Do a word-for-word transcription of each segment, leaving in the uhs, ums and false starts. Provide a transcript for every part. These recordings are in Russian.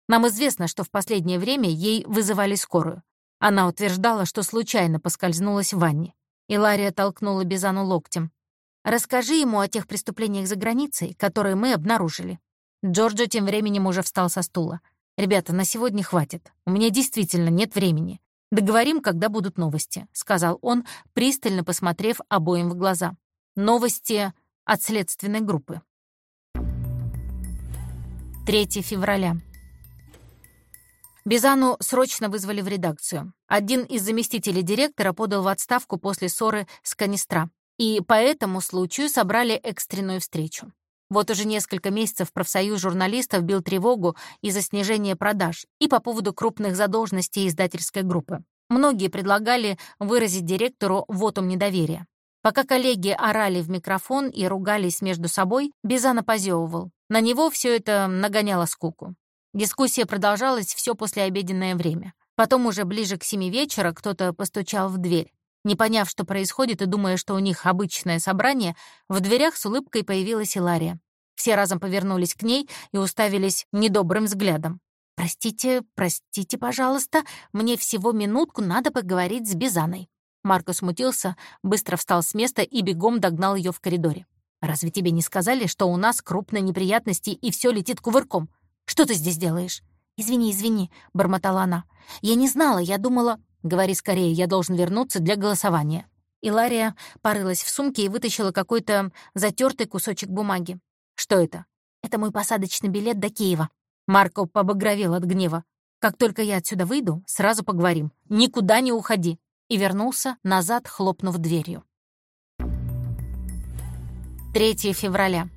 Нам известно, что в последнее время ей вызывали скорую. Она утверждала, что случайно поскользнулась в ванне. Илария толкнула Бизану локтем. «Расскажи ему о тех преступлениях за границей, которые мы обнаружили». Джорджо тем временем уже встал со стула. «Ребята, на сегодня хватит. У меня действительно нет времени. Договорим, когда будут новости», — сказал он, пристально посмотрев обоим в глаза. «Новости от следственной группы». третьего февраля. Бизану срочно вызвали в редакцию. Один из заместителей директора подал в отставку после ссоры с Канистра, и по этому случаю собрали экстренную встречу. Вот уже несколько месяцев профсоюз журналистов бил тревогу из-за снижения продаж и по поводу крупных задолженностей издательской группы. Многие предлагали выразить директору вотум недоверия. Пока коллеги орали в микрофон и ругались между собой, Бизана позевывал. На него все это нагоняло скуку. Дискуссия продолжалась все послеобеденное время. Потом уже ближе к семи вечера кто-то постучал в дверь. Не поняв, что происходит, и думая, что у них обычное собрание, в дверях с улыбкой появилась Илария. Все разом повернулись к ней и уставились недобрым взглядом. «Простите, простите, пожалуйста, мне всего минутку надо поговорить с Бизаной». Марко смутился, быстро встал с места и бегом догнал ее в коридоре. «Разве тебе не сказали, что у нас крупные неприятности и все летит кувырком? Что ты здесь делаешь?» «Извини, извини», — бормотала она. «Я не знала, я думала...» «Говори скорее, я должен вернуться для голосования». Илария порылась в сумке и вытащила какой-то затертый кусочек бумаги. «Что это?» «Это мой посадочный билет до Киева». Марко побагровел от гнева. «Как только я отсюда выйду, сразу поговорим. Никуда не уходи». И вернулся назад, хлопнув дверью. третьего февраля.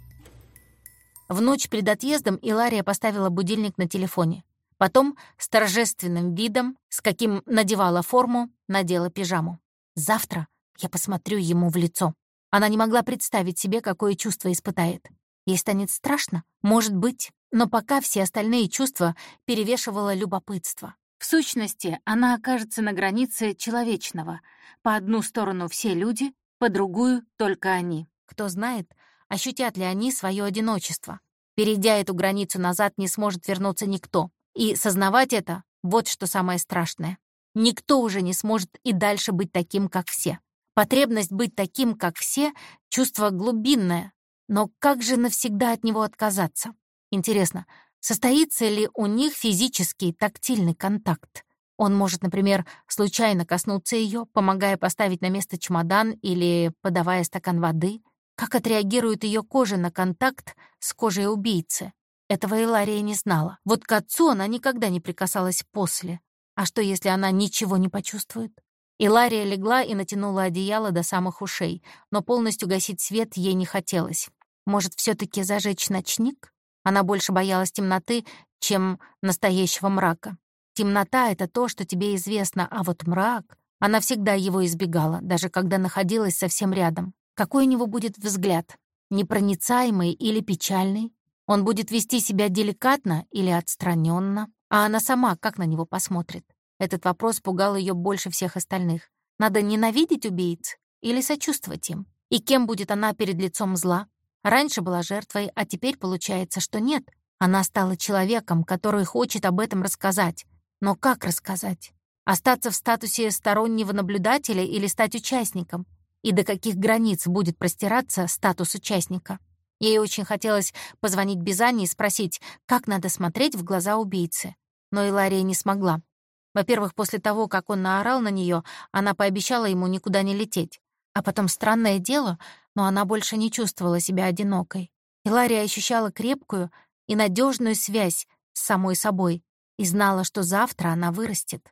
В ночь перед отъездом Илария поставила будильник на телефоне. Потом с торжественным видом, с каким надевала форму, надела пижаму. «Завтра я посмотрю ему в лицо». Она не могла представить себе, какое чувство испытает. Ей станет страшно? Может быть. Но пока все остальные чувства перевешивало любопытство. В сущности, она окажется на границе человечного. По одну сторону все люди, по другую — только они. Кто знает, ощутят ли они свое одиночество. Перейдя эту границу назад, не сможет вернуться никто. И сознавать это — вот что самое страшное. Никто уже не сможет и дальше быть таким, как все. Потребность быть таким, как все — чувство глубинное. Но как же навсегда от него отказаться? Интересно, состоится ли у них физический тактильный контакт? Он может, например, случайно коснуться ее, помогая поставить на место чемодан или подавая стакан воды. Как отреагирует ее кожа на контакт с кожей убийцы? Этого Илария не знала. Вот к отцу она никогда не прикасалась после. А что, если она ничего не почувствует? Илария легла и натянула одеяло до самых ушей, но полностью гасить свет ей не хотелось. Может, все таки зажечь ночник? Она больше боялась темноты, чем настоящего мрака. Темнота — это то, что тебе известно, а вот мрак... Она всегда его избегала, даже когда находилась совсем рядом. Какой у него будет взгляд? Непроницаемый или печальный? Он будет вести себя деликатно или отстраненно? А она сама как на него посмотрит? Этот вопрос пугал ее больше всех остальных. Надо ненавидеть убийц или сочувствовать им? И кем будет она перед лицом зла? Раньше была жертвой, а теперь получается, что нет. Она стала человеком, который хочет об этом рассказать. Но как рассказать? Остаться в статусе стороннего наблюдателя или стать участником? И до каких границ будет простираться статус участника? Ей очень хотелось позвонить Бизане и спросить, как надо смотреть в глаза убийцы. Но Илария не смогла. Во-первых, после того, как он наорал на нее, она пообещала ему никуда не лететь. А потом, странное дело, но она больше не чувствовала себя одинокой. Илария ощущала крепкую и надежную связь с самой собой и знала, что завтра она вырастет.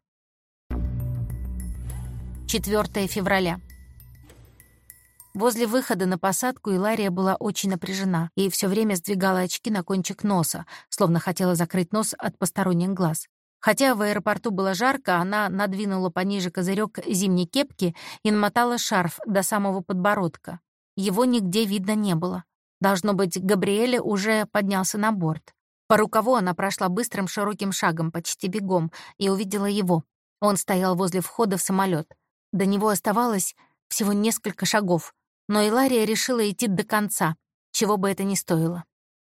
четвёртого февраля. Возле выхода на посадку Илария была очень напряжена и все время сдвигала очки на кончик носа, словно хотела закрыть нос от посторонних глаз. Хотя в аэропорту было жарко, она надвинула пониже козырек зимней кепки и намотала шарф до самого подбородка. Его нигде видно не было. Должно быть, Габриэле уже поднялся на борт. По рукаву она прошла быстрым широким шагом, почти бегом, и увидела его. Он стоял возле входа в самолет. До него оставалось всего несколько шагов, но Илария решила идти до конца, чего бы это ни стоило.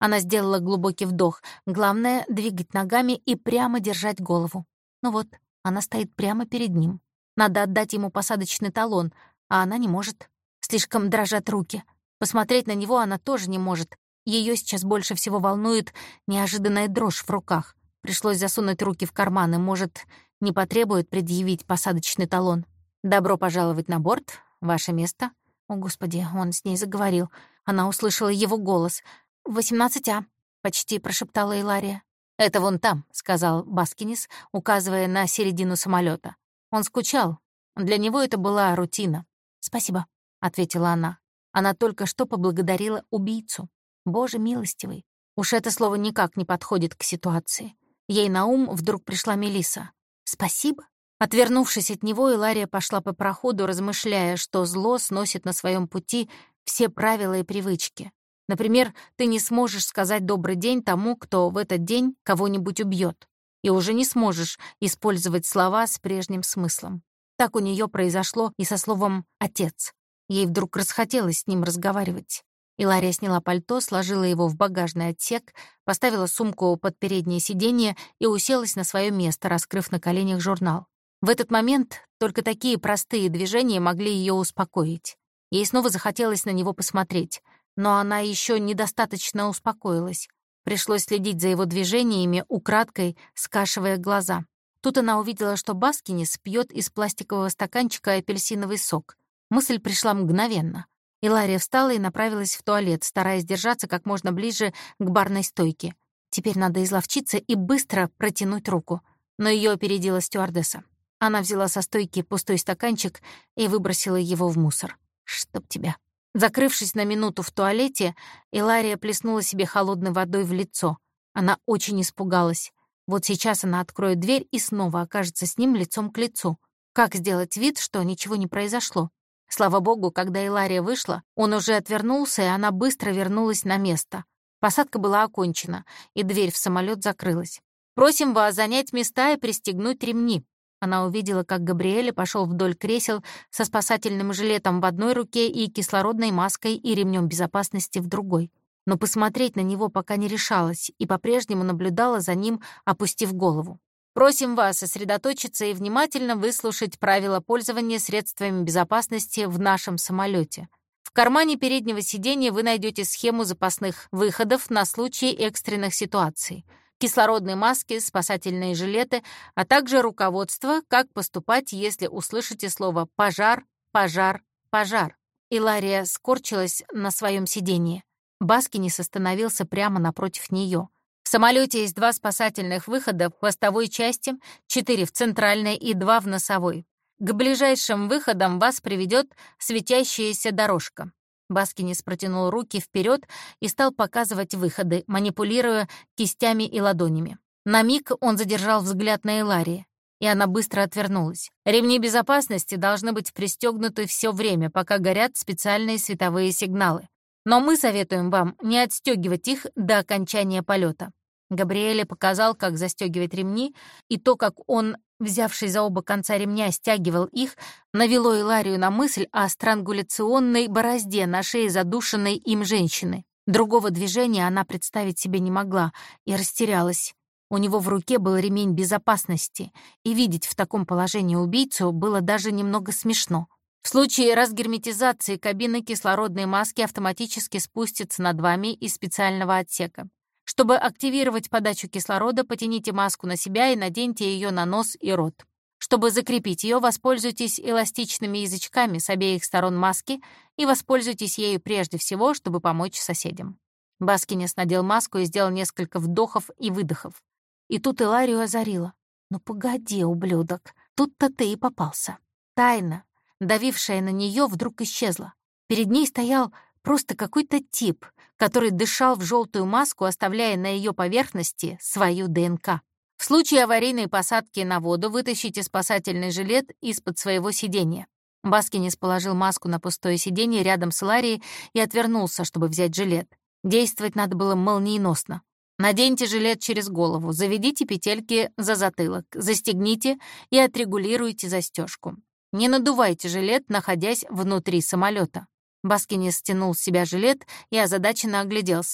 Она сделала глубокий вдох. Главное — двигать ногами и прямо держать голову. Ну вот, она стоит прямо перед ним. Надо отдать ему посадочный талон, а она не может. Слишком дрожат руки. Посмотреть на него она тоже не может. Ее сейчас больше всего волнует неожиданная дрожь в руках. Пришлось засунуть руки в карманы. Может, не потребует предъявить посадочный талон. «Добро пожаловать на борт. Ваше место». О, Господи, он с ней заговорил. Она услышала его голос. «восемнадцать А», — почти прошептала Илария. «Это вон там», — сказал Баскинис, указывая на середину самолета. Он скучал. Для него это была рутина. «Спасибо», — ответила она. Она только что поблагодарила убийцу. Боже милостивый. Уж это слово никак не подходит к ситуации. Ей на ум вдруг пришла Мелисса. «Спасибо?» Отвернувшись от него, Илария пошла по проходу, размышляя, что зло сносит на своем пути все правила и привычки. Например, ты не сможешь сказать «добрый день» тому, кто в этот день кого-нибудь убьет, и уже не сможешь использовать слова с прежним смыслом. Так у нее произошло и со словом «отец». Ей вдруг расхотелось с ним разговаривать. Илария сняла пальто, сложила его в багажный отсек, поставила сумку под переднее сиденье и уселась на свое место, раскрыв на коленях журнал. В этот момент только такие простые движения могли ее успокоить. Ей снова захотелось на него посмотреть, но она еще недостаточно успокоилась. Пришлось следить за его движениями, украдкой скашивая глаза. Тут она увидела, что Баскинис пьет из пластикового стаканчика апельсиновый сок. Мысль пришла мгновенно. Илария встала и направилась в туалет, стараясь держаться как можно ближе к барной стойке. Теперь надо изловчиться и быстро протянуть руку. Но ее опередила стюардесса. Она взяла со стойки пустой стаканчик и выбросила его в мусор. «Чтоб тебя». Закрывшись на минуту в туалете, Илария плеснула себе холодной водой в лицо. Она очень испугалась. Вот сейчас она откроет дверь и снова окажется с ним лицом к лицу. Как сделать вид, что ничего не произошло? Слава богу, когда Илария вышла, он уже отвернулся, и она быстро вернулась на место. Посадка была окончена, и дверь в самолет закрылась. «Просим вас занять места и пристегнуть ремни». Она увидела, как Габриэле пошел вдоль кресел со спасательным жилетом в одной руке и кислородной маской и ремнем безопасности в другой. Но посмотреть на него пока не решалась и по-прежнему наблюдала за ним, опустив голову. «Просим вас сосредоточиться и внимательно выслушать правила пользования средствами безопасности в нашем самолете. В кармане переднего сиденья вы найдете схему запасных выходов на случай экстренных ситуаций, кислородные маски, спасательные жилеты, а также руководство, как поступать, если услышите слово «пожар», «пожар», «пожар». Илария скорчилась на своем сиденье. Баскинис остановился прямо напротив нее. В самолете есть два спасательных выхода в хвостовой части, четыре в центральной и два в носовой. К ближайшим выходам вас приведет светящаяся дорожка. Баскинис протянул руки вперед и стал показывать выходы, манипулируя кистями и ладонями. На миг он задержал взгляд на Иларии, и она быстро отвернулась. Ремни безопасности должны быть пристегнуты все время, пока горят специальные световые сигналы. Но мы советуем вам не отстегивать их до окончания полета. Габриэле показал, как застегивать ремни, и то, как он, взявшись за оба конца ремня, стягивал их, навело Иларию на мысль о странгуляционной борозде на шее задушенной им женщины. Другого движения она представить себе не могла и растерялась. У него в руке был ремень безопасности, и видеть в таком положении убийцу было даже немного смешно. В случае разгерметизации кабины кислородные маски автоматически спустятся над вами из специального отсека. Чтобы активировать подачу кислорода, потяните маску на себя и наденьте ее на нос и рот. Чтобы закрепить ее, воспользуйтесь эластичными язычками с обеих сторон маски и воспользуйтесь ею прежде всего, чтобы помочь соседям. Баскинис надел маску и сделал несколько вдохов и выдохов. И тут Иларию озарило. «Ну погоди, ублюдок, тут-то ты и попался». Тайна, давившая на нее, вдруг исчезла. Перед ней стоял просто какой-то тип, который дышал в желтую маску, оставляя на ее поверхности свою ДНК. В случае аварийной посадки на воду вытащите спасательный жилет из-под своего сиденья. Баскинис положил маску на пустое сиденье рядом с Иларией и отвернулся, чтобы взять жилет. Действовать надо было молниеносно. Наденьте жилет через голову, заведите петельки за затылок, застегните и отрегулируйте застежку. Не надувайте жилет, находясь внутри самолета. Баскинис стянул с себя жилет и озадаченно огляделся.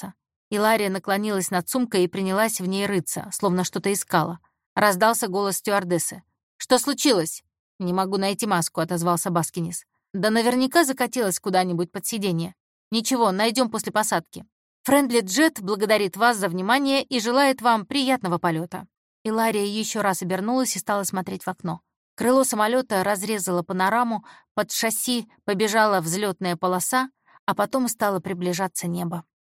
Илария наклонилась над сумкой и принялась в ней рыться, словно что-то искала. Раздался голос стюардессы. «Что случилось?» «Не могу найти маску», — отозвался Баскинис. «Да наверняка закатилась куда-нибудь под сиденье. Ничего, найдем после посадки. Френдли Джет благодарит вас за внимание и желает вам приятного полета». Илария еще раз обернулась и стала смотреть в окно. Крыло самолета разрезало панораму, под шасси побежала взлетная полоса, а потом стало приближаться небо.